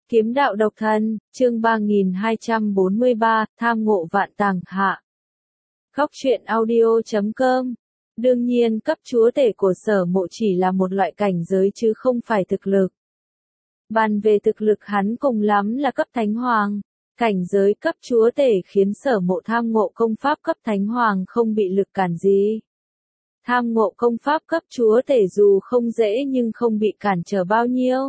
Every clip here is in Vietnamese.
Kiếm đạo độc thân, chương 3243, tham ngộ vạn tàng hạ. Góc truyện audio.com. Đương nhiên cấp chúa tể của Sở Mộ chỉ là một loại cảnh giới chứ không phải thực lực. Bàn về thực lực hắn cùng lắm là cấp thánh hoàng. Cảnh giới cấp chúa tể khiến Sở Mộ tham ngộ công pháp cấp thánh hoàng không bị lực cản gì. Tham ngộ công pháp cấp chúa tể dù không dễ nhưng không bị cản trở bao nhiêu.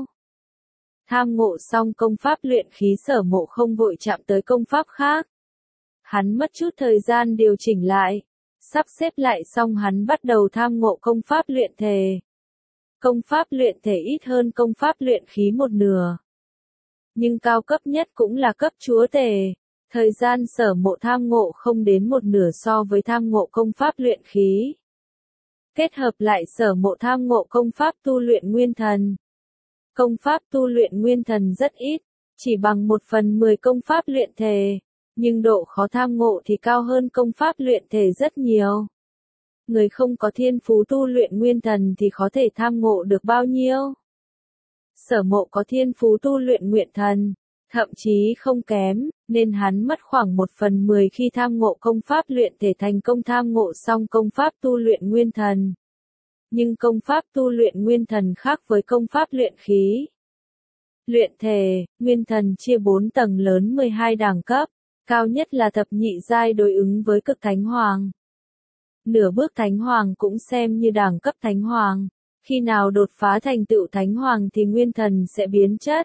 Tham ngộ xong công pháp luyện khí Sở Mộ không vội chạm tới công pháp khác. Hắn mất chút thời gian điều chỉnh lại, sắp xếp lại xong hắn bắt đầu tham ngộ công pháp luyện thể. Công pháp luyện thể ít hơn công pháp luyện khí một nửa. Nhưng cao cấp nhất cũng là cấp chúa tể. Thời gian Sở Mộ tham ngộ không đến một nửa so với tham ngộ công pháp luyện khí. Kết hợp lại Sở Mộ tham ngộ công pháp tu luyện nguyên thần. Công pháp tu luyện nguyên thần rất ít, chỉ bằng 1/10 công pháp luyện thể, nhưng độ khó tham ngộ thì cao hơn công pháp luyện thể rất nhiều. Người không có thiên phú tu luyện nguyên thần thì có thể tham ngộ được bao nhiêu? Sở Mộ có thiên phú tu luyện nguyên thần, thậm chí không kém, nên hắn mất khoảng 1/10 khi tham ngộ công pháp luyện thể thành công tham ngộ xong công pháp tu luyện nguyên thần. Nhưng công pháp tu luyện nguyên thần khác với công pháp luyện khí. Luyện thể, nguyên thần chia 4 tầng lớn 12 đẳng cấp, cao nhất là thập nhị giai đối ứng với cực thánh hoàng. Nửa bước thánh hoàng cũng xem như đẳng cấp thánh hoàng, khi nào đột phá thành tựu thánh hoàng thì nguyên thần sẽ biến chất.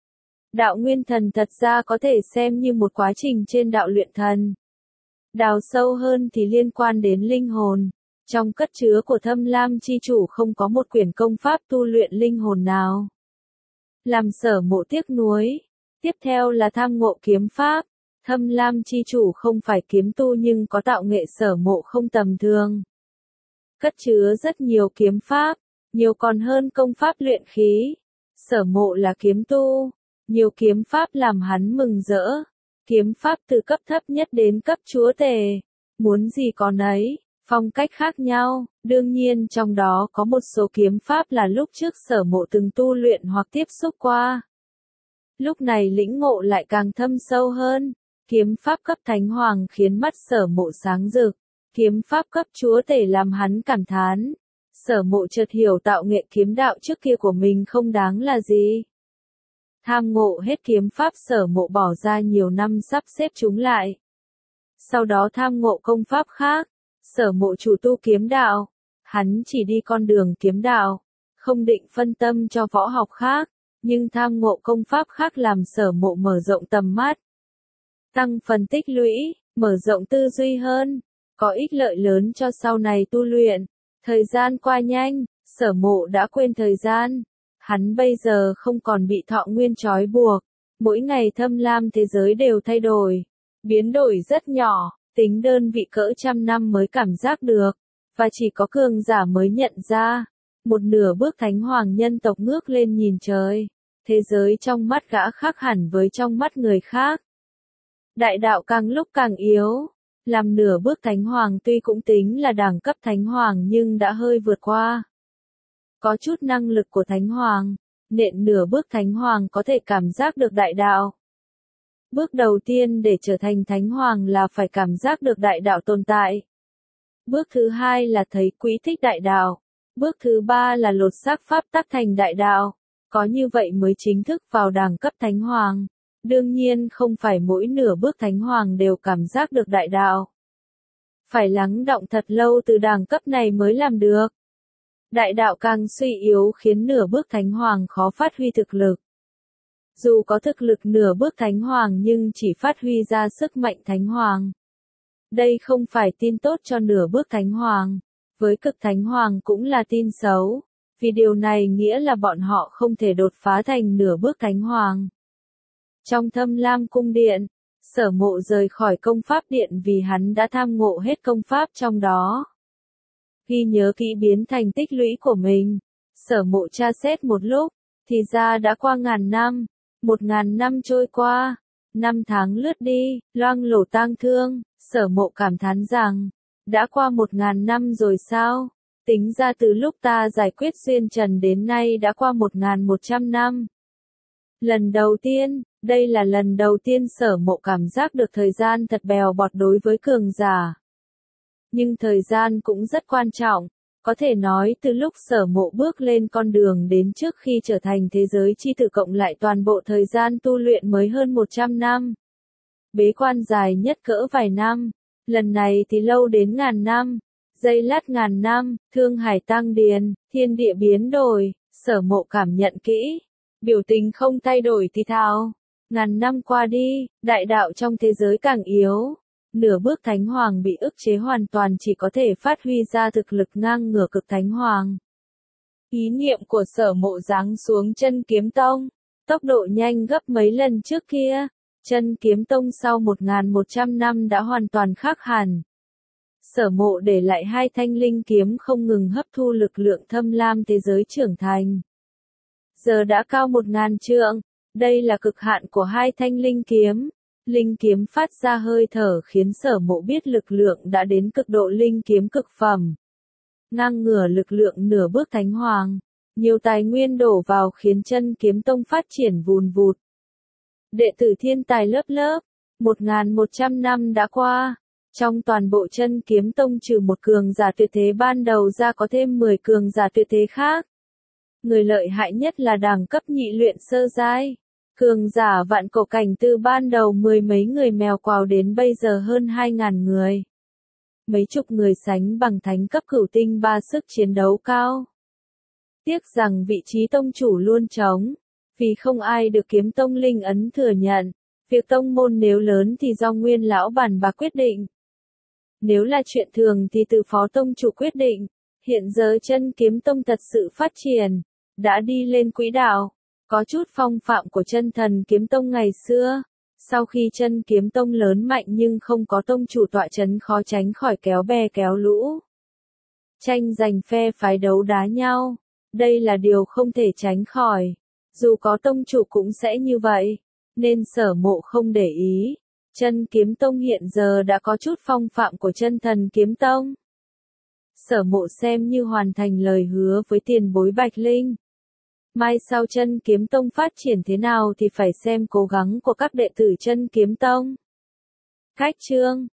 Đạo nguyên thần thật ra có thể xem như một quá trình trên đạo luyện thần. Đào sâu hơn thì liên quan đến linh hồn. Trong cất chứa của Thâm Lam chi chủ không có một quyển công pháp tu luyện linh hồn nào. Làm Sở Mộ tiếc nuối. Tiếp theo là tham ngộ kiếm pháp. Thâm Lam chi chủ không phải kiếm tu nhưng có tạo nghệ Sở Mộ không tầm thường. Cất chứa rất nhiều kiếm pháp, nhiều còn hơn công pháp luyện khí. Sở Mộ là kiếm tu, nhiều kiếm pháp làm hắn mừng rỡ. Kiếm pháp từ cấp thấp nhất đến cấp chúa tể, muốn gì có nấy. Phong cách khác nhau, đương nhiên trong đó có một số kiếm pháp là lúc trước Sở Mộ từng tu luyện hoặc tiếp xúc qua. Lúc này lĩnh ngộ lại càng thâm sâu hơn, kiếm pháp cấp thánh hoàng khiến mắt Sở Mộ sáng rực, kiếm pháp cấp chúa tể làm hắn cảm thán. Sở Mộ chợt hiểu tạo nghệ kiếm đạo trước kia của mình không đáng là gì. Tham ngộ hết kiếm pháp Sở Mộ bỏ ra nhiều năm sắp xếp chúng lại. Sau đó tham ngộ công pháp khác. Sở Mộ chủ tu kiếm đạo, hắn chỉ đi con đường kiếm đạo, không định phân tâm cho võ học khác, nhưng tham ngộ công pháp khác làm Sở Mộ mở rộng tầm mắt, tăng phần tích lũy, mở rộng tư duy hơn, có ích lợi lớn cho sau này tu luyện. Thời gian qua nhanh, Sở Mộ đã quên thời gian, hắn bây giờ không còn bị thọ nguyên trói buộc, mỗi ngày thâm lam thế giới đều thay đổi, biến đổi rất nhỏ. Tính đơn vị cỡ trăm năm mới cảm giác được, và chỉ có cường giả mới nhận ra. Một nửa bước thánh hoàng nhân tộc ngước lên nhìn trời, thế giới trong mắt gã khác hẳn với trong mắt người khác. Đại đạo càng lúc càng yếu, làm nửa bước thánh hoàng tuy cũng tính là đẳng cấp thánh hoàng nhưng đã hơi vượt qua. Có chút năng lực của thánh hoàng, nên nửa bước thánh hoàng có thể cảm giác được đại đạo. Bước đầu tiên để trở thành thánh hoàng là phải cảm giác được đại đạo tồn tại. Bước thứ hai là thấy quý thích đại đạo. Bước thứ ba là lột xác pháp tắc thành đại đạo. Có như vậy mới chính thức vào đẳng cấp thánh hoàng. Đương nhiên không phải mỗi nửa bước thánh hoàng đều cảm giác được đại đạo. Phải lắng đọng thật lâu từ đẳng cấp này mới làm được. Đại đạo càng suy yếu khiến nửa bước thánh hoàng khó phát huy thực lực. Dù có thực lực nửa bước thánh hoàng nhưng chỉ phát huy ra sức mạnh thánh hoàng. Đây không phải tin tốt cho nửa bước thánh hoàng, với cực thánh hoàng cũng là tin xấu, vì điều này nghĩa là bọn họ không thể đột phá thành nửa bước thánh hoàng. Trong Thâm Lam cung điện, Sở Mộ rời khỏi công pháp điện vì hắn đã tham ngộ hết công pháp trong đó. Ghi nhớ kỹ biến thành tích lũy của mình, Sở Mộ tra xét một lúc, thì ra đã qua ngàn năm. 1000 năm trôi qua, 5 tháng lướt đi, loang lổ tang thương, Sở Mộ cảm thán rằng, đã qua 1000 năm rồi sao? Tính ra từ lúc ta giải quyết xuyên trần đến nay đã qua 1100 năm. Lần đầu tiên, đây là lần đầu tiên Sở Mộ cảm giác được thời gian thật bèo bọt đối với cường giả. Nhưng thời gian cũng rất quan trọng, có thể nói từ lúc Sở Mộ bước lên con đường đến trước khi trở thành thế giới chi tử cộng lại toàn bộ thời gian tu luyện mới hơn 100 năm. Bế quan dài nhất cỡ vài năm, lần này thì lâu đến ngàn năm, giây lát ngàn năm, thương hải tăng điền, thiên địa biến đổi, Sở Mộ cảm nhận kỹ, biểu tình không thay đổi thì thào. Ngàn năm qua đi, đại đạo trong thế giới càng yếu. Nửa bước Thánh Hoàng bị ức chế hoàn toàn chỉ có thể phát huy ra thực lực ngang ngửa cực Thánh Hoàng. Ý niệm của Sở Mộ giáng xuống Chân Kiếm Tông, tốc độ nhanh gấp mấy lần trước kia. Chân Kiếm Tông sau 1.100 năm đã hoàn toàn khác hẳn. Sở Mộ để lại 2 thanh linh kiếm không ngừng hấp thu lực lượng thâm lam thế giới trưởng thành. Giờ đã cao 1.000 trượng, đây là cực hạn của 2 thanh linh kiếm. Linh kiếm phát ra hơi thở khiến Sở Mộ biết lực lượng đã đến cực độ linh kiếm cực phẩm. Ngang ngửa lực lượng nửa bước Thánh Hoàng, nhiều tài nguyên đổ vào khiến Chân Kiếm Tông phát triển vùn vụt. Đệ tử thiên tài lớp lớp, 1.100 năm đã qua, trong toàn bộ Chân Kiếm Tông trừ một cường giả tuyệt thế ban đầu ra có thêm 10 cường giả tuyệt thế khác. Người lợi hại nhất là đẳng cấp nhị luyện sơ giai. Cường giả vạn cổ cảnh từ ban đầu 10 mấy người mèo quào đến bây giờ hơn 2.000 người. Mấy chục người sánh bằng thánh cấp cửu tinh ba sức chiến đấu cao. Tiếc rằng vị trí tông chủ luôn trống, vì không ai được Kiếm Tông linh ấn thừa nhận. Việc tông môn nếu lớn thì do nguyên lão bản bà quyết định. Nếu là chuyện thường thì từ phó tông chủ quyết định. Hiện giờ Chân Kiếm Tông thật sự phát triển, đã đi lên quỹ đạo. Có chút phong phạm của Chân Thần Kiếm Tông ngày xưa. Sau khi Chân Kiếm Tông lớn mạnh nhưng không có tông chủ tọa chấn khó tránh khỏi kéo bè kéo lũ. Tranh giành phe phái đấu đá nhau. Đây là điều không thể tránh khỏi. Dù có tông chủ cũng sẽ như vậy. Nên Sở Mộ không để ý. Chân Kiếm Tông hiện giờ đã có chút phong phạm của Chân Thần Kiếm Tông. Sở Mộ xem như hoàn thành lời hứa với tiền bối Bạch Linh. Mai sau Chân Kiếm Tông phát triển thế nào thì phải xem cố gắng của các đệ tử Chân Kiếm Tông. Khách chương